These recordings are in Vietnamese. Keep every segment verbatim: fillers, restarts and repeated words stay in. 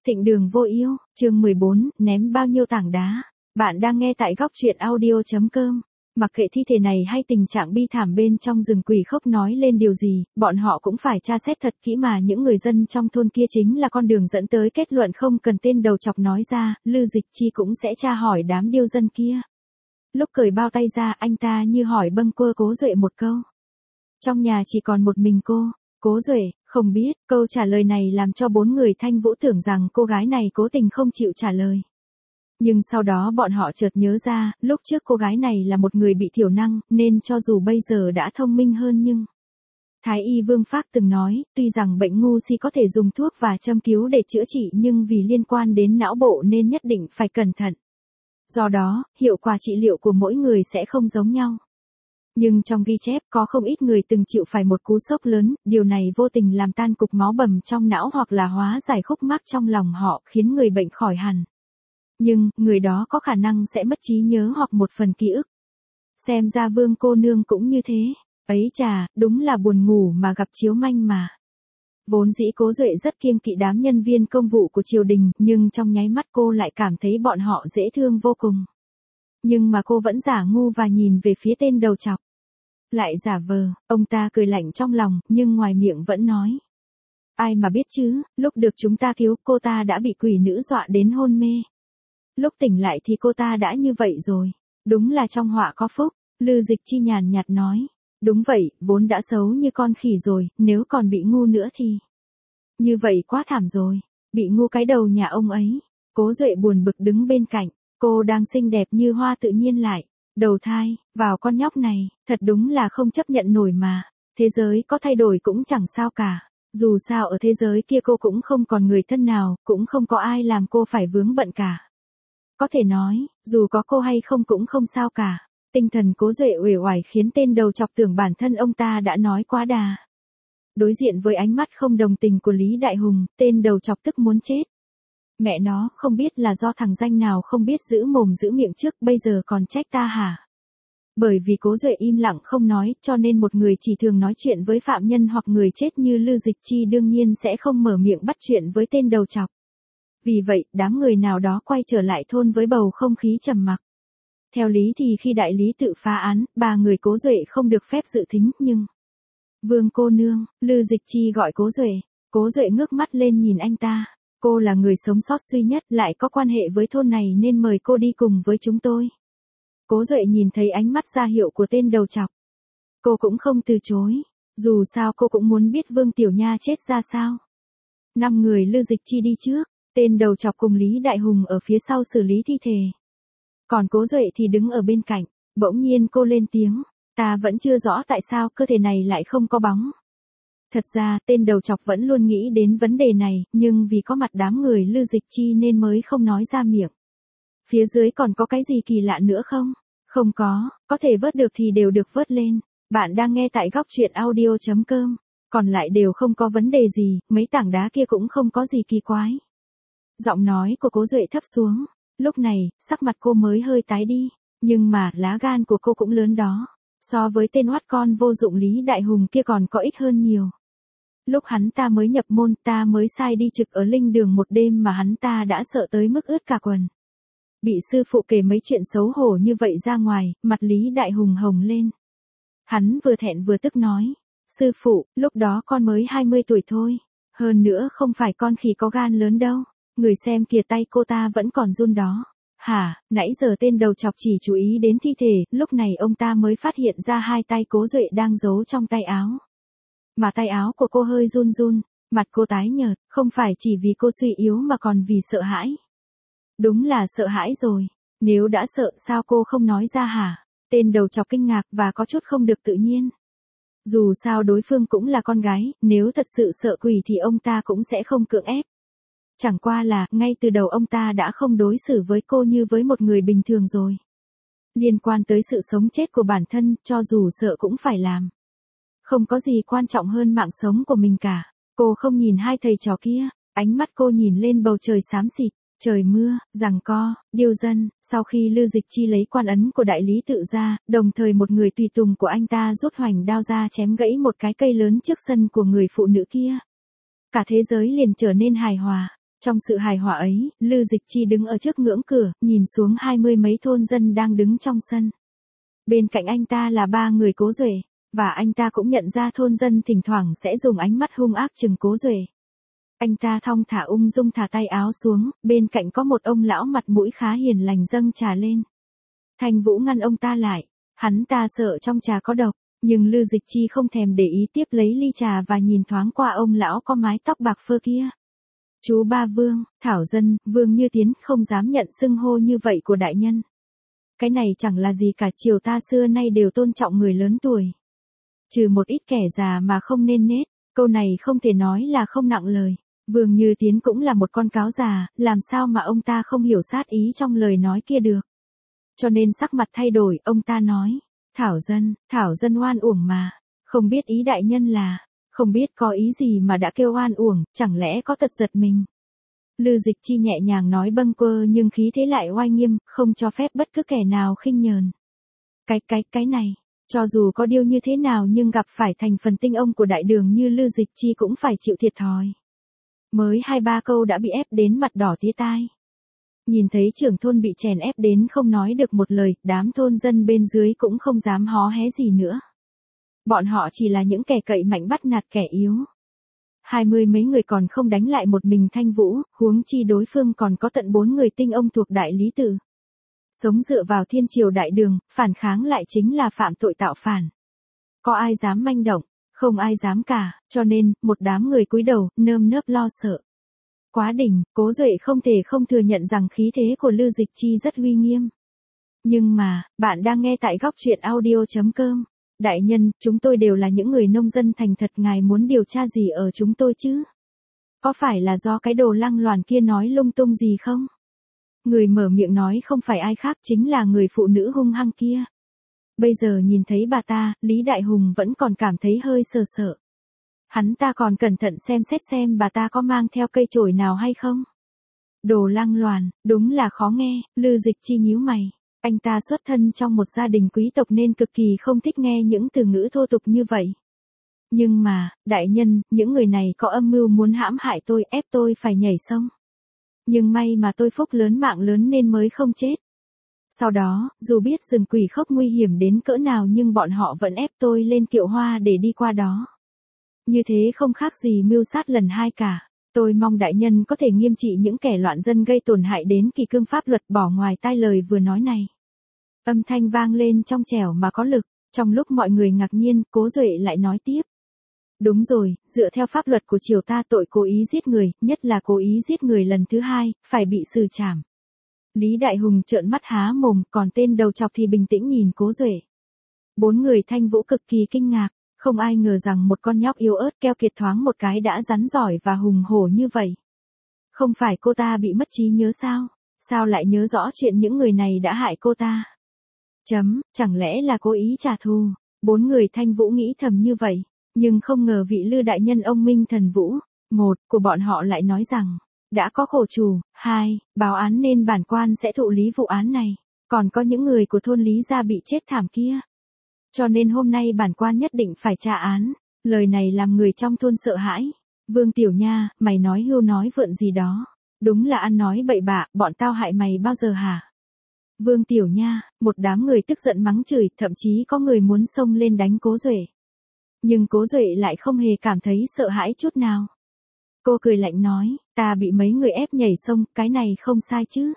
Thịnh Đường Vô Yêu, chương mười bốn, ném bao nhiêu tảng đá. Bạn đang nghe tại góc truyện audio chấm com. Mặc kệ thi thể này hay tình trạng bi thảm bên trong rừng quỷ khốc nói lên điều gì, bọn họ cũng phải tra xét thật kỹ mà những người dân trong thôn kia chính là con đường dẫn tới kết luận không cần tên đầu chọc nói ra, Lư Dịch Chi cũng sẽ tra hỏi đám điêu dân kia. Lúc cởi bao tay ra anh ta như hỏi bâng quơ Cố Duệ một câu. Trong nhà chỉ còn một mình cô, Cố Duệ, không biết, câu trả lời này làm cho bốn người Thanh Vũ tưởng rằng cô gái này cố tình không chịu trả lời. Nhưng sau đó bọn họ chợt nhớ ra, lúc trước cô gái này là một người bị thiểu năng, nên cho dù bây giờ đã thông minh hơn nhưng... Thái y Vương Phác từng nói, tuy rằng bệnh ngu si có thể dùng thuốc và châm cứu để chữa trị nhưng vì liên quan đến não bộ nên nhất định phải cẩn thận. Do đó, hiệu quả trị liệu của mỗi người sẽ không giống nhau. Nhưng trong ghi chép có không ít người từng chịu phải một cú sốc lớn, điều này vô tình làm tan cục máu bầm trong não hoặc là hóa giải khúc mắc trong lòng họ khiến người bệnh khỏi hẳn. Nhưng, người đó có khả năng sẽ mất trí nhớ hoặc một phần ký ức. Xem ra Vương cô nương cũng như thế. Ấy chà, đúng là buồn ngủ mà gặp chiếu manh mà. Vốn dĩ Cố Duệ rất kiêng kỵ đám nhân viên công vụ của triều đình, nhưng trong nháy mắt cô lại cảm thấy bọn họ dễ thương vô cùng. Nhưng mà cô vẫn giả ngu và nhìn về phía tên đầu chọc. Lại giả vờ, ông ta cười lạnh trong lòng, nhưng ngoài miệng vẫn nói. Ai mà biết chứ, lúc được chúng ta cứu cô ta đã bị quỷ nữ dọa đến hôn mê. Lúc tỉnh lại thì cô ta đã như vậy rồi. Đúng là trong họa có phúc, Lư Dịch Chi nhàn nhạt nói. Đúng vậy, vốn đã xấu như con khỉ rồi, nếu còn bị ngu nữa thì... Như vậy quá thảm rồi, bị ngu cái đầu nhà ông ấy. Cố Duệ buồn bực đứng bên cạnh, cô đang xinh đẹp như hoa tự nhiên lại. Đầu thai, vào con nhóc này, thật đúng là không chấp nhận nổi mà. Thế giới có thay đổi cũng chẳng sao cả. Dù sao ở thế giới kia cô cũng không còn người thân nào, cũng không có ai làm cô phải vướng bận cả. Có thể nói, dù có cô hay không cũng không sao cả. Tinh thần Cố Duệ uể oải khiến tên đầu chọc tưởng bản thân ông ta đã nói quá đà. Đối diện với ánh mắt không đồng tình của Lý Đại Hùng, tên đầu chọc tức muốn chết. Mẹ nó, không biết là do thằng danh nào không biết giữ mồm giữ miệng trước, bây giờ còn trách ta hả? Bởi vì Cố Duệ im lặng không nói, cho nên một người chỉ thường nói chuyện với phạm nhân hoặc người chết như Lư Dịch Chi đương nhiên sẽ không mở miệng bắt chuyện với tên đầu chọc. Vì vậy, đám người nào đó quay trở lại thôn với bầu không khí trầm mặc. Theo lý thì khi đại lý tự phá án, ba người Cố Duệ không được phép dự thính, nhưng... Vương cô nương, Lư Dịch Chi gọi Cố Duệ. Cố Duệ ngước mắt lên nhìn anh ta. Cô là người sống sót duy nhất, lại có quan hệ với thôn này nên mời cô đi cùng với chúng tôi. Cố Duệ nhìn thấy ánh mắt ra hiệu của tên đầu chọc. Cô cũng không từ chối. Dù sao cô cũng muốn biết Vương Tiểu Nha chết ra sao. Năm người Lư Dịch Chi đi trước, tên đầu chọc cùng Lý Đại Hùng ở phía sau xử lý thi thể. Còn Cố Duệ thì đứng ở bên cạnh. Bỗng nhiên cô lên tiếng. Ta vẫn chưa rõ tại sao cơ thể này lại không có bóng. Thật ra, tên đầu chọc vẫn luôn nghĩ đến vấn đề này, nhưng vì có mặt đám người Lư Dịch Chi nên mới không nói ra miệng. Phía dưới còn có cái gì kỳ lạ nữa không? Không có, có thể vớt được thì đều được vớt lên. Bạn đang nghe tại góc truyện audio chấm com. Còn lại đều không có vấn đề gì, mấy tảng đá kia cũng không có gì kỳ quái. Giọng nói của Cố Duệ thấp xuống. Lúc này, sắc mặt cô mới hơi tái đi. Nhưng mà, lá gan của cô cũng lớn đó. So với tên oát con vô dụng Lý Đại Hùng kia còn có ít hơn nhiều. Lúc hắn ta mới nhập môn, ta mới sai đi trực ở linh đường một đêm mà hắn ta đã sợ tới mức ướt cả quần. Bị sư phụ kể mấy chuyện xấu hổ như vậy ra ngoài, mặt Lý Đại Hùng hồng lên. Hắn vừa thẹn vừa tức nói. Sư phụ, lúc đó con mới hai mươi tuổi thôi. Hơn nữa không phải con khỉ có gan lớn đâu. Người xem kìa tay cô ta vẫn còn run đó. Hả, nãy giờ tên đầu chọc chỉ chú ý đến thi thể, lúc này ông ta mới phát hiện ra hai tay Cố Duệ đang giấu trong tay áo. Mà tay áo của cô hơi run run, mặt cô tái nhợt, không phải chỉ vì cô suy yếu mà còn vì sợ hãi. Đúng là sợ hãi rồi, nếu đã sợ sao cô không nói ra hả? Tên đầu chọc kinh ngạc và có chút không được tự nhiên. Dù sao đối phương cũng là con gái, nếu thật sự sợ quỷ thì ông ta cũng sẽ không cưỡng ép. Chẳng qua là, ngay từ đầu ông ta đã không đối xử với cô như với một người bình thường rồi. Liên quan tới sự sống chết của bản thân, cho dù sợ cũng phải làm. Không có gì quan trọng hơn mạng sống của mình cả. Cô không nhìn hai thầy trò kia, ánh mắt cô nhìn lên bầu trời xám xịt, trời mưa, giằng co, điêu dân. Sau khi Lư Dịch Chi lấy quan ấn của đại lý tự ra, đồng thời một người tùy tùng của anh ta rút hoành đao ra chém gãy một cái cây lớn trước sân của người phụ nữ kia. Cả thế giới liền trở nên hài hòa. Trong sự hài hòa ấy, Lư Dịch Chi đứng ở trước ngưỡng cửa, nhìn xuống hai mươi mấy thôn dân đang đứng trong sân. Bên cạnh anh ta là ba người Cố Duệ, và anh ta cũng nhận ra thôn dân thỉnh thoảng sẽ dùng ánh mắt hung ác chừng Cố Duệ. Anh ta thong thả ung dung thả tay áo xuống, bên cạnh có một ông lão mặt mũi khá hiền lành dâng trà lên. Thanh Vũ ngăn ông ta lại, hắn ta sợ trong trà có độc, nhưng Lư Dịch Chi không thèm để ý tiếp lấy ly trà và nhìn thoáng qua ông lão có mái tóc bạc phơ kia. Chú ba Vương, Thảo Dân, Vương Như Tiến không dám nhận xưng hô như vậy của đại nhân. Cái này chẳng là gì cả, triều ta xưa nay đều tôn trọng người lớn tuổi. Trừ một ít kẻ già mà không nên nết, câu này không thể nói là không nặng lời. Vương Như Tiến cũng là một con cáo già, làm sao mà ông ta không hiểu sát ý trong lời nói kia được. Cho nên sắc mặt thay đổi, ông ta nói, Thảo Dân, Thảo Dân oan uổng mà, không biết ý đại nhân là, không biết có ý gì mà đã kêu oan uổng, chẳng lẽ có tật giật mình. Lư Dịch Chi nhẹ nhàng nói bâng quơ nhưng khí thế lại oai nghiêm, không cho phép bất cứ kẻ nào khinh nhờn. Cái cái cái này, cho dù có điều như thế nào nhưng gặp phải thành phần tinh ông của đại đường như Lư Dịch Chi cũng phải chịu thiệt thòi. Mới hai ba câu đã bị ép đến mặt đỏ tía tai. Nhìn thấy trưởng thôn bị chèn ép đến không nói được một lời, đám thôn dân bên dưới cũng không dám hó hé gì nữa. Bọn họ chỉ là những kẻ cậy mạnh bắt nạt kẻ yếu. Hai mươi mấy người còn không đánh lại một mình Thanh Vũ, huống chi đối phương còn có tận bốn người tinh ông thuộc đại lý tự. Sống dựa vào thiên triều đại đường, phản kháng lại chính là phạm tội tạo phản. Có ai dám manh động, không ai dám cả, cho nên, một đám người cúi đầu, nơm nớp lo sợ. Quá đỉnh, Cố Duệ không thể không thừa nhận rằng khí thế của Lư Dịch Chi rất uy nghiêm. Nhưng mà, bạn đang nghe tại góc truyện audio chấm com. Đại nhân, chúng tôi đều là những người nông dân thành thật, ngài muốn điều tra gì ở chúng tôi chứ? Có phải là do cái đồ lăng loàn kia nói lung tung gì không? Người mở miệng nói không phải ai khác chính là người phụ nữ hung hăng kia. Bây giờ nhìn thấy bà ta, Lý Đại Hùng vẫn còn cảm thấy hơi sợ sợ. Hắn ta còn cẩn thận xem xét xem bà ta có mang theo cây chổi nào hay không. Đồ lăng loàn, đúng là khó nghe, Lư Dịch Chi nhíu mày. Anh ta xuất thân trong một gia đình quý tộc nên cực kỳ không thích nghe những từ ngữ thô tục như vậy. Nhưng mà, đại nhân, những người này có âm mưu muốn hãm hại tôi, ép tôi phải nhảy sông. Nhưng may mà tôi phúc lớn mạng lớn nên mới không chết. Sau đó, dù biết rừng Quỷ Khốc nguy hiểm đến cỡ nào nhưng bọn họ vẫn ép tôi lên kiệu hoa để đi qua đó. Như thế không khác gì mưu sát lần hai cả. Tôi mong đại nhân có thể nghiêm trị những kẻ loạn dân gây tổn hại đến kỷ cương pháp luật, bỏ ngoài tai lời vừa nói này. Âm thanh vang lên trong trẻo mà có lực, trong lúc mọi người ngạc nhiên, Cố Duệ lại nói tiếp. Đúng rồi, dựa theo pháp luật của triều ta tội cố ý giết người, nhất là cố ý giết người lần thứ hai, phải bị xử trảm. Lý Đại Hùng trợn mắt há mồm, còn tên đầu chọc thì bình tĩnh nhìn Cố Duệ. Bốn người Thanh Vũ cực kỳ kinh ngạc, không ai ngờ rằng một con nhóc yếu ớt keo kiệt thoáng một cái đã rắn giỏi và hùng hổ như vậy. Không phải cô ta bị mất trí nhớ sao? Sao lại nhớ rõ chuyện những người này đã hại cô ta? Chấm, chẳng lẽ là cố ý trả thù? Bốn người Thanh Vũ nghĩ thầm như vậy, nhưng không ngờ vị Lư đại nhân ông Minh Thần Vũ, một, của bọn họ lại nói rằng, đã có khổ chủ, hai, báo án nên bản quan sẽ thụ lý vụ án này, còn có những người của thôn Lý gia bị chết thảm kia. Cho nên hôm nay bản quan nhất định phải tra án. Lời này làm người trong thôn sợ hãi. Vương Tiểu Nha, mày nói hưu nói vượn gì đó. Đúng là ăn nói bậy bạ, bọn tao hại mày bao giờ hả? Vương Tiểu Nha, một đám người tức giận mắng chửi, thậm chí có người muốn xông lên đánh Cố Duệ. Nhưng Cố Duệ lại không hề cảm thấy sợ hãi chút nào. Cô cười lạnh nói, ta bị mấy người ép nhảy sông, cái này không sai chứ.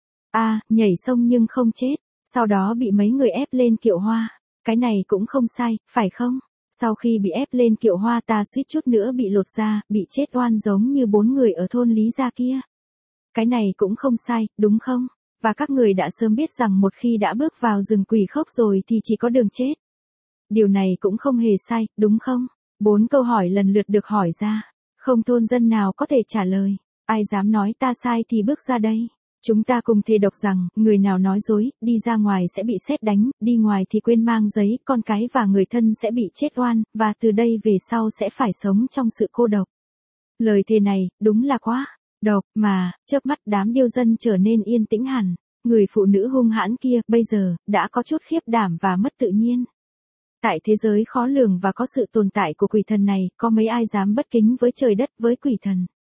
À, nhảy sông nhưng không chết, sau đó bị mấy người ép lên kiệu hoa. Cái này cũng không sai, phải không? Sau khi bị ép lên kiệu hoa ta suýt chút nữa bị lột da, bị chết oan giống như bốn người ở thôn Lý gia kia. Cái này cũng không sai, đúng không? Và các người đã sớm biết rằng một khi đã bước vào rừng Quỷ Khốc rồi thì chỉ có đường chết. Điều này cũng không hề sai, đúng không? Bốn câu hỏi lần lượt được hỏi ra. Không thôn dân nào có thể trả lời. Ai dám nói ta sai thì bước ra đây. Chúng ta cùng thề độc rằng, người nào nói dối, đi ra ngoài sẽ bị sét đánh, đi ngoài thì quên mang giấy, con cái và người thân sẽ bị chết oan, và từ đây về sau sẽ phải sống trong sự cô độc. Lời thề này, đúng là quá độc, mà, chớp mắt đám điêu dân trở nên yên tĩnh hẳn. Người phụ nữ hung hãn kia, bây giờ, đã có chút khiếp đảm và mất tự nhiên. Tại thế giới khó lường và có sự tồn tại của quỷ thần này, có mấy ai dám bất kính với trời đất với quỷ thần.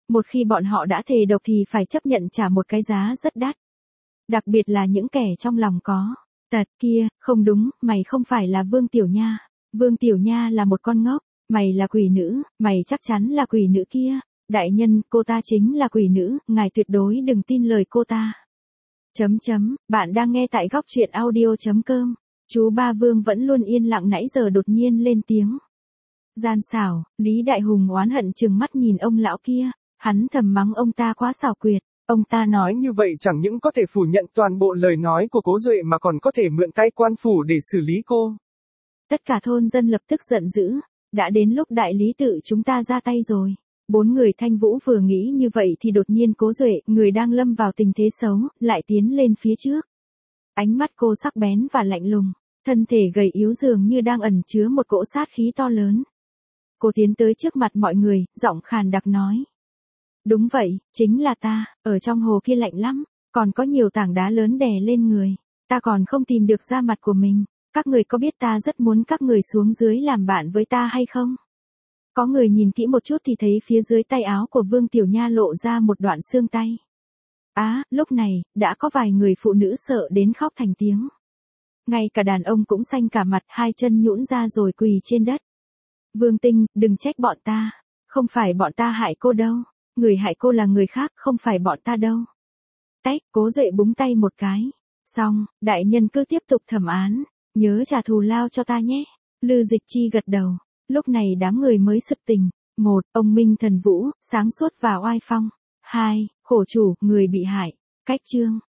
Một khi bọn họ đã thề độc thì phải chấp nhận trả một cái giá rất đắt. Đặc biệt là những kẻ trong lòng có tật kia, không đúng, mày không phải là Vương Tiểu Nha. Vương Tiểu Nha là một con ngốc, mày là quỷ nữ, mày chắc chắn là quỷ nữ kia. Đại nhân, cô ta chính là quỷ nữ, ngài tuyệt đối đừng tin lời cô ta. Chấm chấm, bạn đang nghe tại góc truyện audio.com. Chú Ba Vương vẫn luôn yên lặng nãy giờ đột nhiên lên tiếng. Gian xảo, Lý Đại Hùng oán hận trừng mắt nhìn ông lão kia, hắn thầm mắng ông ta quá xảo quyệt. Ông ta nói như vậy chẳng những có thể phủ nhận toàn bộ lời nói của Cố Duệ mà còn có thể mượn tay quan phủ để xử lý cô. Tất cả thôn dân lập tức giận dữ, đã đến lúc đại lý tự chúng ta ra tay rồi. Bốn người Thanh Vũ vừa nghĩ như vậy thì đột nhiên Cố Duệ, người đang lâm vào tình thế xấu, lại tiến lên phía trước. Ánh mắt cô sắc bén và lạnh lùng, thân thể gầy yếu dường như đang ẩn chứa một cỗ sát khí to lớn. Cô tiến tới trước mặt mọi người, giọng khàn đặc nói. Đúng vậy, chính là ta, ở trong hồ kia lạnh lắm, còn có nhiều tảng đá lớn đè lên người. Ta còn không tìm được da mặt của mình, các người có biết ta rất muốn các người xuống dưới làm bạn với ta hay không? Có người nhìn kỹ một chút thì thấy phía dưới tay áo của Vương Tiểu Nha lộ ra một đoạn xương tay. Á, à, lúc này, đã có vài người phụ nữ sợ đến khóc thành tiếng. Ngay cả đàn ông cũng xanh cả mặt, hai chân nhũn ra rồi quỳ trên đất. Vương Tinh, đừng trách bọn ta, không phải bọn ta hại cô đâu. Người hại cô là người khác, không phải bọn ta đâu. Tách, Cố Duệ búng tay một cái. Xong, đại nhân cứ tiếp tục thẩm án, nhớ trả thù lao cho ta nhé. Lư Dịch Chi gật đầu. Lúc này đám người mới sực tỉnh. Một, ông Minh Thần Vũ, sáng suốt và oai phong. Hai, khổ chủ, người bị hại. Cách chương.